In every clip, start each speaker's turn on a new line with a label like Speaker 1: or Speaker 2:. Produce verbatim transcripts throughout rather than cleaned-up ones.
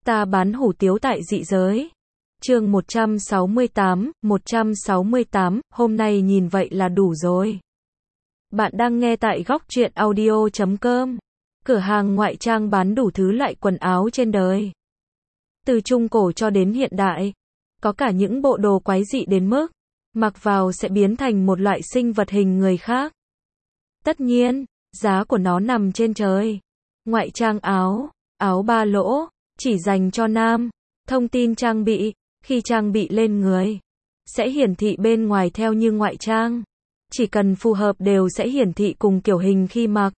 Speaker 1: Ta bán hủ tiếu tại dị giới. Chương một trăm sáu mươi tám, một trăm sáu mươi tám, hôm nay nhìn vậy là đủ rồi. Bạn đang nghe tại góc truyện audio chấm com, cửa hàng ngoại trang bán đủ thứ loại quần áo trên đời. Từ trung cổ cho đến hiện đại, có cả những bộ đồ quái dị đến mức mặc vào sẽ biến thành một loại sinh vật hình người khác. Tất nhiên, giá của nó nằm trên trời. Ngoại trang áo, áo ba lỗ, chỉ dành cho nam. Thông tin trang bị, khi trang bị lên người, sẽ hiển thị bên ngoài theo như ngoại trang. Chỉ cần phù hợp đều sẽ hiển thị cùng kiểu hình khi mặc.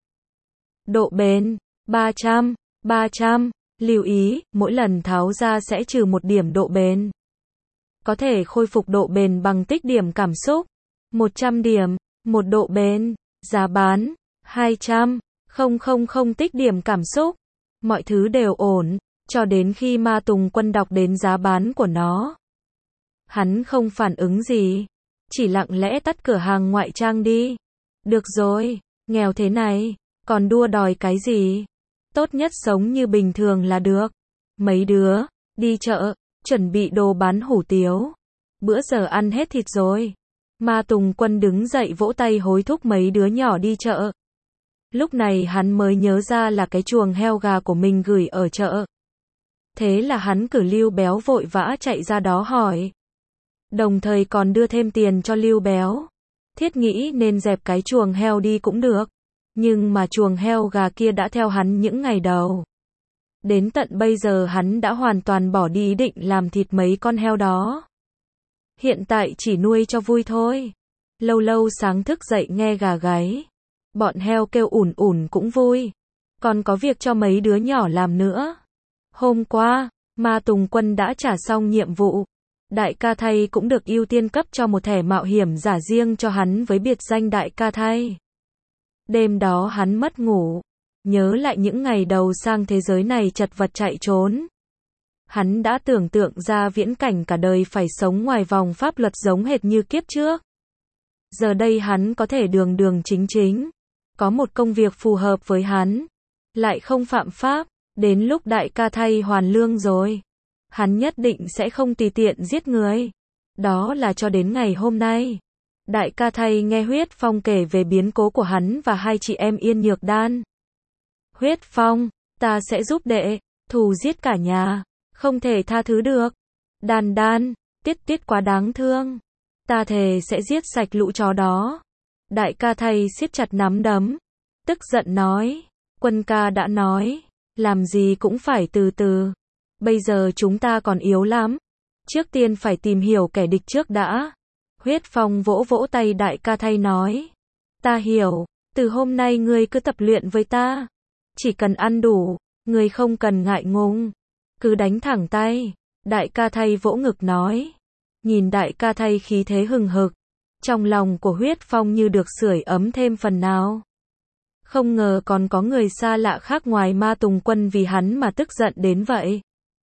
Speaker 1: Độ bền, ba trăm, ba trăm. Lưu ý, mỗi lần tháo ra sẽ trừ một điểm độ bền. Có thể khôi phục độ bền bằng tích điểm cảm xúc. một trăm điểm, một độ bền. Giá bán, hai trăm, không không không tích điểm cảm xúc. Mọi thứ đều ổn, cho đến khi Ma Tùng Quân đọc đến giá bán của nó. Hắn không phản ứng gì, chỉ lặng lẽ tắt cửa hàng ngoại trang đi. Được rồi, nghèo thế này, còn đua đòi cái gì? Tốt nhất sống như bình thường là được. Mấy đứa, đi chợ, chuẩn bị đồ bán hủ tiếu. Bữa giờ ăn hết thịt rồi. Ma Tùng Quân đứng dậy vỗ tay hối thúc mấy đứa nhỏ đi chợ. Lúc này hắn mới nhớ ra là cái chuồng heo gà của mình gửi ở chợ. Thế là hắn cử Lưu Béo vội vã chạy ra đó hỏi. Đồng thời còn đưa thêm tiền cho Lưu Béo. Thiết nghĩ nên dẹp cái chuồng heo đi cũng được. Nhưng mà chuồng heo gà kia đã theo hắn những ngày đầu. Đến tận bây giờ hắn đã hoàn toàn bỏ đi ý định làm thịt mấy con heo đó. Hiện tại chỉ nuôi cho vui thôi. Lâu lâu sáng thức dậy nghe gà gáy. Bọn heo kêu ủn ủn cũng vui. Còn có việc cho mấy đứa nhỏ làm nữa. Hôm qua, Ma Tùng Quân đã trả xong nhiệm vụ. Đại ca Thay cũng được ưu tiên cấp cho một thẻ mạo hiểm giả riêng cho hắn với biệt danh Đại ca Thay. Đêm đó hắn mất ngủ. Nhớ lại những ngày đầu sang thế giới này chật vật chạy trốn. Hắn đã tưởng tượng ra viễn cảnh cả đời phải sống ngoài vòng pháp luật giống hệt như kiếp trước. Giờ đây hắn có thể đường đường chính chính. Có một công việc phù hợp với hắn. Lại không phạm pháp. Đến lúc Đại ca Thay hoàn lương rồi. Hắn nhất định sẽ không tùy tiện giết người. Đó là cho đến ngày hôm nay. Đại ca Thay nghe Huyết Phong kể về biến cố của hắn và hai chị em Yên Nhược Đan. Huyết Phong, ta sẽ giúp đệ, thù giết cả nhà, không thể tha thứ được. Đan Đan, Tiết Tiết quá đáng thương. Ta thề sẽ giết sạch lũ chó đó. Đại ca Thay siết chặt nắm đấm, tức giận nói, Quân ca đã nói, làm gì cũng phải từ từ. Bây giờ chúng ta còn yếu lắm. Trước tiên phải tìm hiểu kẻ địch trước đã. Huyết Phong vỗ vỗ tay Đại ca Thay nói. Ta hiểu, từ hôm nay ngươi cứ tập luyện với ta. Chỉ cần ăn đủ, ngươi không cần ngại ngùng. Cứ đánh thẳng tay. Đại ca Thay vỗ ngực nói. Nhìn Đại ca Thay khí thế hừng hực. Trong lòng của Huyết Phong như được sưởi ấm thêm phần nào. Không ngờ còn có người xa lạ khác ngoài Ma Tùng Quân vì hắn mà tức giận đến vậy.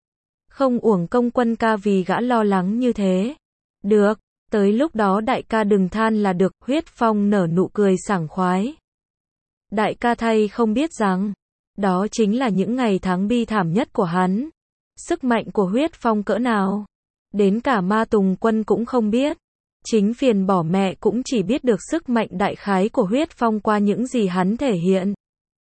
Speaker 1: Không uổng công Quân ca vì gã lo lắng như thế. Được, tới lúc đó đại ca đừng than là được. Huyết Phong nở nụ cười sảng khoái. Đại ca Thay không biết rằng, đó chính là những ngày tháng bi thảm nhất của hắn. Sức mạnh của Huyết Phong cỡ nào, đến cả Ma Tùng Quân cũng không biết. Chính phiền bỏ mẹ cũng chỉ biết được sức mạnh đại khái của Huyết Phong qua những gì hắn thể hiện.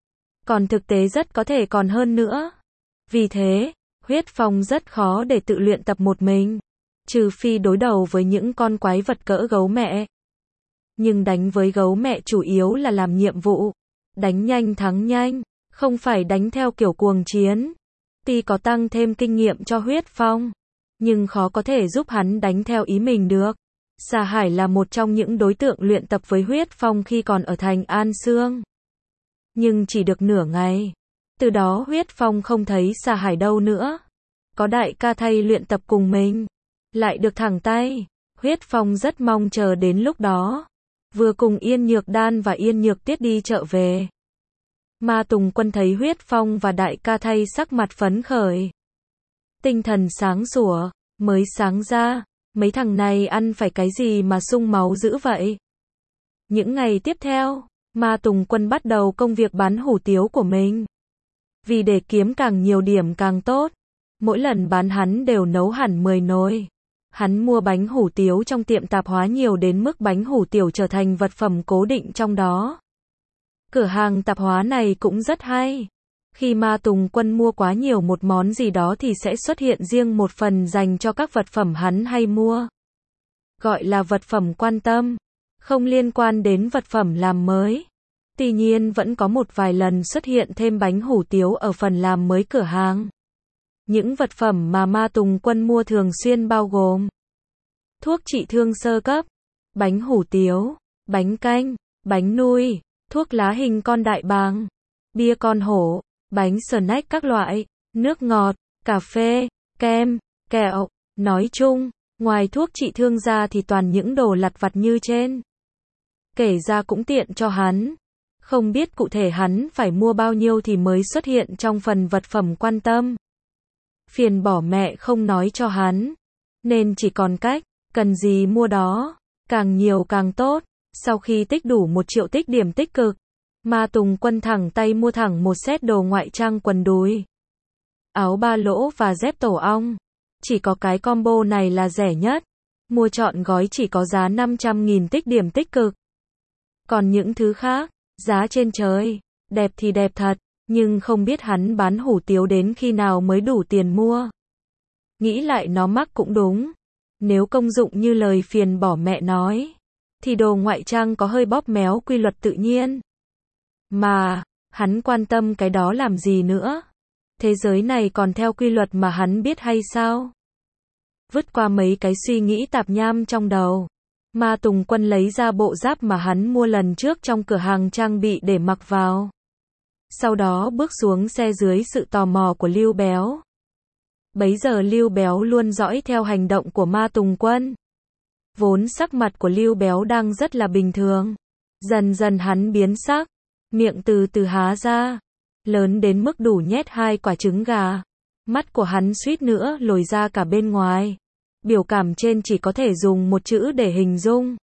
Speaker 1: Còn thực tế rất có thể còn hơn nữa. Vì thế, Huyết Phong rất khó để tự luyện tập một mình. Trừ phi đối đầu với những con quái vật cỡ gấu mẹ. Nhưng đánh với gấu mẹ chủ yếu là làm nhiệm vụ. Đánh nhanh thắng nhanh, không phải đánh theo kiểu cuồng chiến. Tuy có tăng thêm kinh nghiệm cho Huyết Phong, nhưng khó có thể giúp hắn đánh theo ý mình được. Sa Hải là một trong những đối tượng luyện tập với Huyết Phong khi còn ở thành An Sương. Nhưng chỉ được nửa ngày. Từ đó Huyết Phong không thấy Sa Hải đâu nữa. Có Đại ca Thay luyện tập cùng mình, lại được thẳng tay. Huyết Phong rất mong chờ đến lúc đó. Vừa cùng Yên Nhược Đan và Yên Nhược Tiết đi chợ về. Ma Tùng Quân thấy Huyết Phong và Đại ca Thay sắc mặt phấn khởi. Tinh thần sáng sủa, mới sáng ra. Mấy thằng này ăn phải cái gì mà sung máu dữ vậy? Những ngày tiếp theo, Ma Tùng Quân bắt đầu công việc bán hủ tiếu của mình. Vì để kiếm càng nhiều điểm càng tốt, Mỗi lần bán hắn đều nấu hẳn mười nồi. Hắn mua bánh hủ tiếu trong tiệm tạp hóa nhiều đến mức bánh hủ tiếu trở thành vật phẩm cố định trong đó. Cửa hàng tạp hóa này cũng rất hay. Khi Ma Tùng Quân mua quá nhiều một món gì đó thì sẽ xuất hiện riêng một phần dành cho các vật phẩm hắn hay mua. Gọi là vật phẩm quan tâm, không liên quan đến vật phẩm làm mới. Tuy nhiên vẫn có một vài lần xuất hiện thêm bánh hủ tiếu ở phần làm mới cửa hàng. Những vật phẩm mà Ma Tùng Quân mua thường xuyên bao gồm thuốc trị thương sơ cấp, bánh hủ tiếu, bánh canh, bánh nui, thuốc lá hình con đại bàng, bia con hổ, bánh snack các loại, nước ngọt, cà phê, kem, kẹo. Nói chung, ngoài thuốc trị thương ra thì toàn những đồ lặt vặt như trên. Kể ra cũng tiện cho hắn. Không biết cụ thể hắn phải mua bao nhiêu thì mới xuất hiện trong phần vật phẩm quan tâm. Phiền bỏ mẹ không nói cho hắn. Nên chỉ còn cách, cần gì mua đó. Càng nhiều càng tốt. Sau khi tích đủ một triệu tích điểm tích cực, Ma Tùng Quân thẳng tay mua thẳng một set đồ ngoại trang quần đùi, áo ba lỗ và dép tổ ong. Chỉ có cái combo này là rẻ nhất. Mua trọn gói chỉ có giá năm trăm nghìn tích điểm tích cực. Còn những thứ khác, giá trên trời. Đẹp thì đẹp thật, nhưng không biết hắn bán hủ tiếu đến khi nào mới đủ tiền mua. Nghĩ lại nó mắc cũng đúng. Nếu công dụng như lời phiền bỏ mẹ nói, thì đồ ngoại trang có hơi bóp méo quy luật tự nhiên. Mà, hắn quan tâm cái đó làm gì nữa? Thế giới này còn theo quy luật mà hắn biết hay sao? Vứt qua mấy cái suy nghĩ tạp nham trong đầu, Ma Tùng Quân lấy ra bộ giáp mà hắn mua lần trước trong cửa hàng trang bị để mặc vào. Sau đó bước xuống xe dưới sự tò mò của Lưu Béo. Bấy giờ Lưu Béo luôn dõi theo hành động của Ma Tùng Quân. Vốn sắc mặt của Lưu Béo đang rất là bình thường. Dần dần hắn biến sắc, miệng từ từ há ra, lớn đến mức đủ nhét hai quả trứng gà. Mắt của hắn suýt nữa lồi ra cả bên ngoài. Biểu cảm trên chỉ có thể dùng một chữ để hình dung.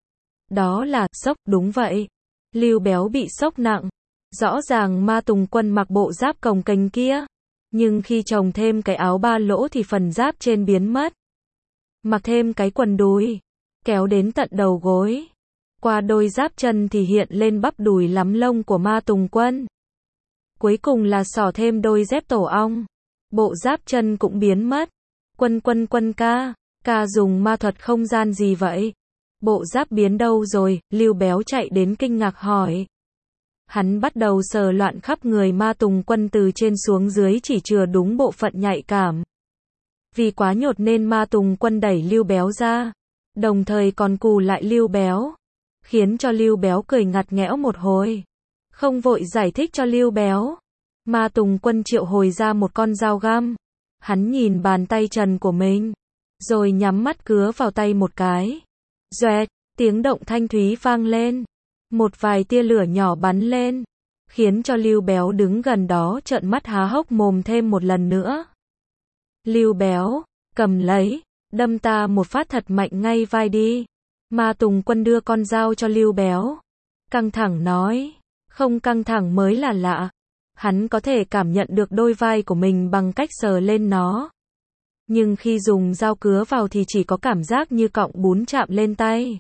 Speaker 1: Đó là sốc, đúng vậy. Lưu Béo bị sốc nặng. Rõ ràng Ma Tùng Quân mặc bộ giáp cồng kềnh kia, nhưng khi chồng thêm cái áo ba lỗ thì phần giáp trên biến mất. Mặc thêm cái quần đùi, kéo đến tận đầu gối. Qua đôi giáp chân thì hiện lên bắp đùi lắm lông của Ma Tùng Quân. Cuối cùng là xỏ thêm đôi dép tổ ong. Bộ giáp chân cũng biến mất. Quân quân quân ca, ca dùng ma thuật không gian gì vậy? Bộ giáp biến đâu rồi? Lưu Béo chạy đến kinh ngạc hỏi. Hắn bắt đầu sờ loạn khắp người Ma Tùng Quân từ trên xuống dưới chỉ chừa đúng bộ phận nhạy cảm. Vì quá nhột nên Ma Tùng Quân đẩy Lưu Béo ra, đồng thời còn cù lại Lưu Béo, khiến cho Lưu Béo cười ngặt nghẽo một hồi. Không vội giải thích cho Lưu Béo, Ma Tùng Quân triệu hồi ra một con dao găm. Hắn nhìn bàn tay trần của mình, rồi nhắm mắt cứa vào tay một cái. Doẹt, tiếng động thanh thúy vang lên. Một vài tia lửa nhỏ bắn lên, khiến cho Lưu Béo đứng gần đó trợn mắt há hốc mồm thêm một lần nữa. Lưu Béo, cầm lấy, đâm ta một phát thật mạnh ngay vai đi. Ma Tùng Quân đưa con dao cho Lưu Béo. Căng thẳng nói, không căng thẳng mới là lạ. Hắn có thể cảm nhận được đôi vai của mình bằng cách sờ lên nó. Nhưng khi dùng dao cứa vào thì chỉ có cảm giác như cọng bún chạm lên tay.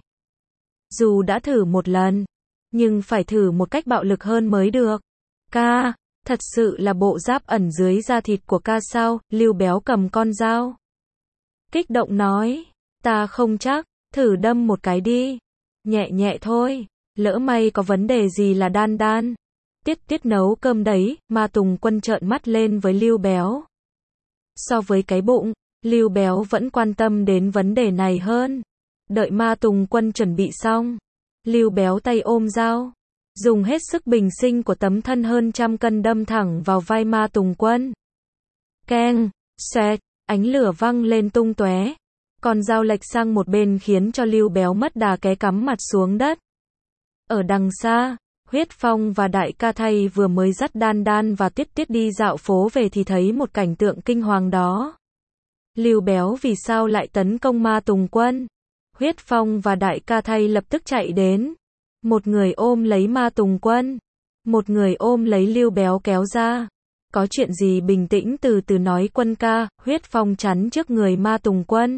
Speaker 1: Dù đã thử một lần, nhưng phải thử một cách bạo lực hơn mới được. Ca, thật sự là bộ giáp ẩn dưới da thịt của ca sao? Lưu Béo cầm con dao, kích động nói, ta không chắc, thử đâm một cái đi. Nhẹ nhẹ thôi, lỡ may có vấn đề gì là đan đan. Tiết tiết nấu cơm đấy, Ma Tùng Quân trợn mắt lên với Lưu Béo. So với cái bụng, Lưu Béo vẫn quan tâm đến vấn đề này hơn. Đợi Ma Tùng Quân chuẩn bị xong, Lưu Béo tay ôm dao, dùng hết sức bình sinh của tấm thân hơn trăm cân đâm thẳng vào vai Ma Tùng Quân. Keng, xoẹt, ánh lửa văng lên tung tóe. Con dao lệch sang một bên khiến cho Lưu Béo mất đà té cắm mặt xuống đất. Ở đằng xa, Huyết Phong và Đại Ca Thay vừa mới dắt Đan Đan và Tiết Tiết đi dạo phố về thì thấy một cảnh tượng kinh hoàng đó. Lưu Béo vì sao lại tấn công Ma Tùng Quân? Huyết Phong và Đại Ca Thay lập tức chạy đến. Một người ôm lấy Ma Tùng Quân, một người ôm lấy Lưu Béo kéo ra. Có chuyện gì bình tĩnh từ từ nói Quân ca, Huyết Phong chắn trước người Ma Tùng Quân.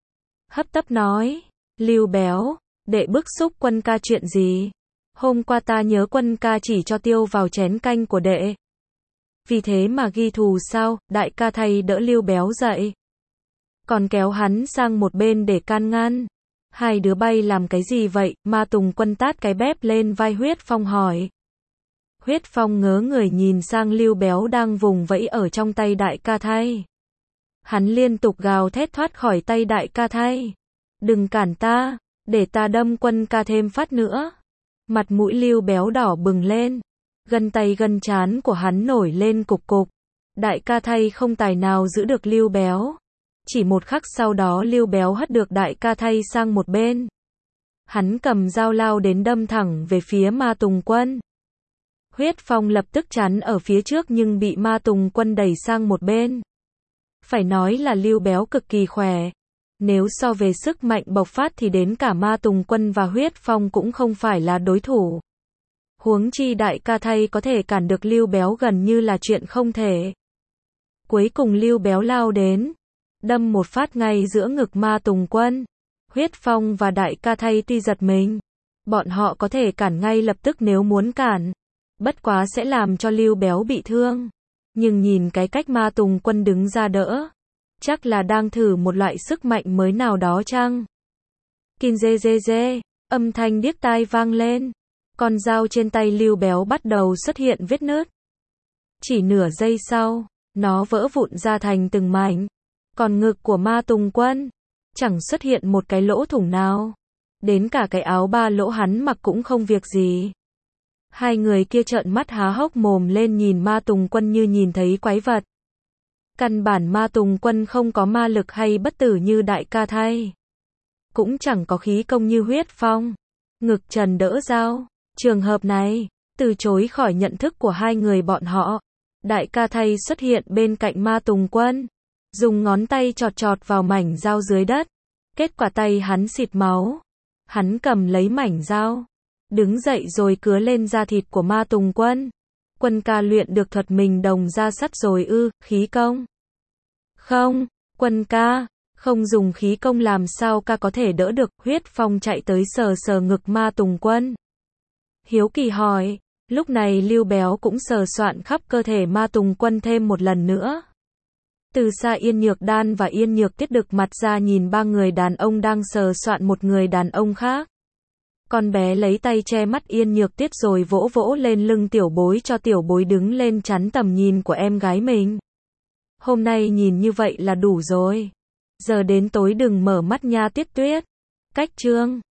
Speaker 1: Hấp tấp nói, Lưu Béo, đệ bức xúc Quân ca chuyện gì? Hôm qua ta nhớ Quân ca chỉ cho tiêu vào chén canh của đệ. Vì thế mà ghi thù sao? Đại ca thay đỡ Lưu Béo dậy. Còn kéo hắn sang một bên để can ngăn. Hai đứa bay làm cái gì vậy? Ma Tùng Quân tát cái bép lên vai Huyết Phong hỏi. Huyết Phong ngớ người nhìn sang Lưu Béo đang vùng vẫy ở trong tay đại ca thay. Hắn liên tục gào thét thoát khỏi tay đại ca thay. Đừng cản ta, để ta đâm Quân ca thêm phát nữa. Mặt mũi Lưu Béo đỏ bừng lên. Gân tay gân trán của hắn nổi lên cục cục. Đại ca thay không tài nào giữ được Lưu Béo. Chỉ một khắc sau đó Lưu Béo hất được đại ca thay sang một bên. Hắn cầm dao lao đến đâm thẳng về phía Ma Tùng Quân. Huyết Phong lập tức chắn ở phía trước nhưng bị Ma Tùng Quân đẩy sang một bên. Phải nói là Lưu Béo cực kỳ khỏe. Nếu so về sức mạnh bộc phát thì đến cả Ma Tùng Quân và Huyết Phong cũng không phải là đối thủ. Huống chi đại ca thay có thể cản được Lưu Béo gần như là chuyện không thể. Cuối cùng Lưu Béo lao đến, đâm một phát ngay giữa ngực Ma Tùng Quân. Huyết Phong và đại ca thay tuy giật mình, bọn họ có thể cản ngay lập tức nếu muốn cản. Bất quá sẽ làm cho Lưu Béo bị thương. Nhưng nhìn cái cách Ma Tùng Quân đứng ra đỡ, chắc là đang thử một loại sức mạnh mới nào đó chăng? Kim dê dê dê, âm thanh điếc tai vang lên. Con dao trên tay Lưu Béo bắt đầu xuất hiện vết nứt. Chỉ nửa giây sau, nó vỡ vụn ra thành từng mảnh. Còn ngực của Ma Tùng Quân chẳng xuất hiện một cái lỗ thủng nào. Đến cả cái áo ba lỗ hắn mặc cũng không việc gì. Hai người kia trợn mắt há hốc mồm lên nhìn Ma Tùng Quân như nhìn thấy quái vật. Căn bản Ma Tùng Quân không có ma lực hay bất tử như đại ca thay. Cũng chẳng có khí công như Huyết Phong. Ngực trần đỡ dao. Trường hợp này, từ chối khỏi nhận thức của hai người bọn họ. Đại ca thay xuất hiện bên cạnh Ma Tùng Quân. Dùng ngón tay chọt chọt vào mảnh dao dưới đất. Kết quả tay hắn xịt máu. Hắn cầm lấy mảnh dao. Đứng dậy rồi cứa lên da thịt của Ma Tùng Quân. Quân ca luyện được thuật mình đồng da sắt rồi ư, khí công. Không, Quân ca, không dùng khí công làm sao ca có thể đỡ được. Huyết Phong chạy tới sờ sờ ngực Ma Tùng Quân. Hiếu kỳ hỏi, lúc này Lưu Béo cũng sờ soạn khắp cơ thể Ma Tùng Quân thêm một lần nữa. Từ xa Yên Nhược Đan và Yên Nhược Tiết đực mặt ra nhìn ba người đàn ông đang sờ soạn một người đàn ông khác. Con bé lấy tay che mắt Yên Nhược Tiết rồi vỗ vỗ lên lưng tiểu bối cho tiểu bối đứng lên chắn tầm nhìn của em gái mình. Hôm nay nhìn như vậy là đủ rồi. Giờ đến tối đừng mở mắt nha Tiết Tuyết. Cách chương